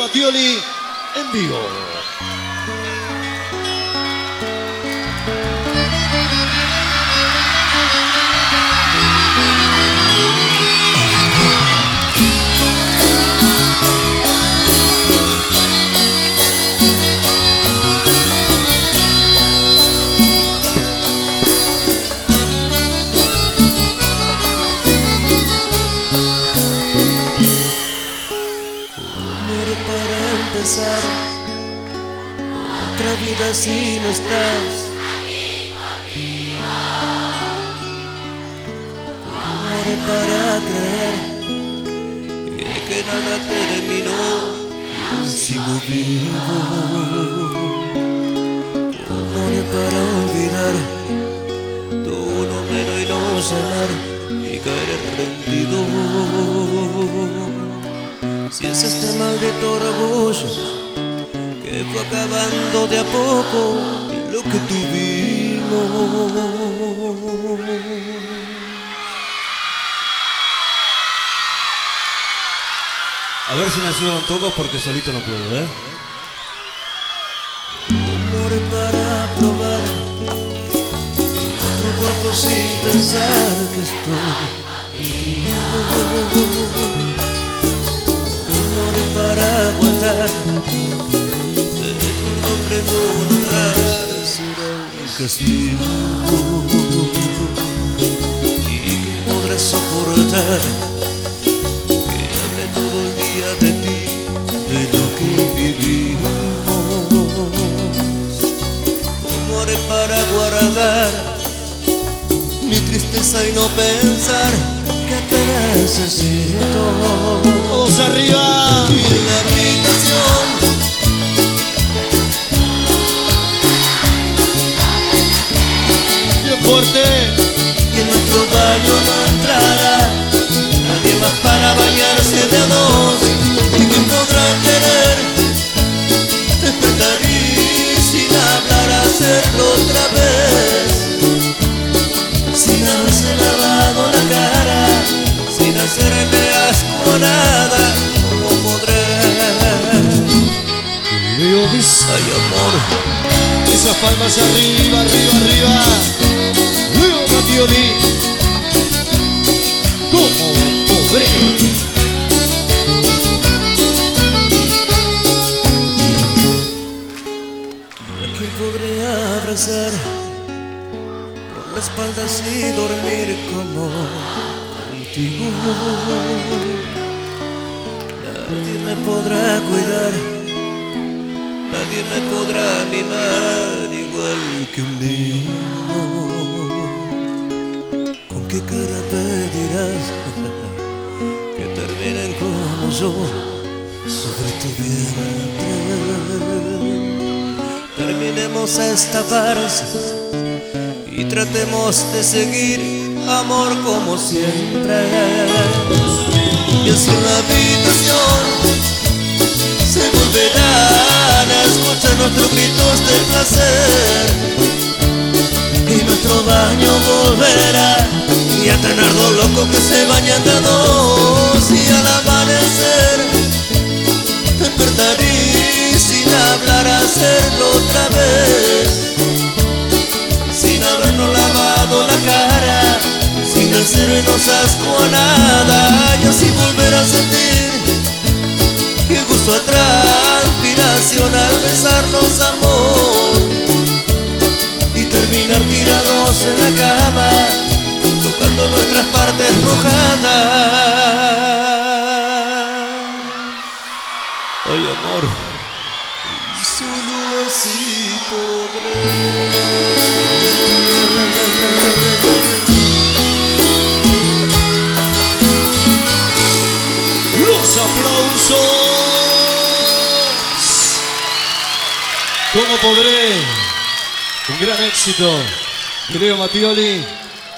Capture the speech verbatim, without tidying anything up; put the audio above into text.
Mattioli en vivo. Otra vida si no estás. Muere para creer que nada terminó. Sigo vivo. Muere para olvidar todo número y no sanar y caer rendido. Si es este maldito orgullo que fue acabando de a poco lo que tuvimos. A ver si me ayudan todos porque solito no puedo, ¿eh? Amor para probar otro cuerpo sin pensar que estoy. Para aguantar de tu nombre no lograr será un castigo y que podrás soportar que hable todo el día de ti, de lo que vivimos. Amor para guardar mi tristeza y no pensar que te necesito. Todos arriba. Y en la habitación bien fuerte. y en nuestro baño no entrará nadie más para bañarse de a dos. Y que podrá querer despertar y sin hablar hacerlo otra vez, sin haberse lavado la cara, sin hacerme asco a nada. ¿Cómo podré? Ay, amor, Esas palmas arriba, arriba, arriba. Luego Mattioli. ¿Cómo podré? ¿a quién podría abrazar por la espalda y dormir como contigo? Nadie me podrá cuidar, nadie me podrá mimar igual que un niño. ¿Con qué cara pedirás que terminen como yo sobre tu vientre? Terminemos esta farsa y tratemos de seguir, amor, como siempre. Y así en la habitación se volverán a escuchar nuestros gritos de placer, y nuestro baño volverá y a tener dos locos que se bañan de a dos. Y al amanecer despertar y sin hablar hacerlo otra vez, sin habernos lavado la cara, sin hacernos asco a nada, y así volver a sentir que gusto a transpiración al besarnos, amor, y terminar tirados en la cama tocando nuestras partes mojadas. Ay, amor, solo así podré. Los aplausos. ¿Cómo podré? Un gran éxito. Leo Mattioli.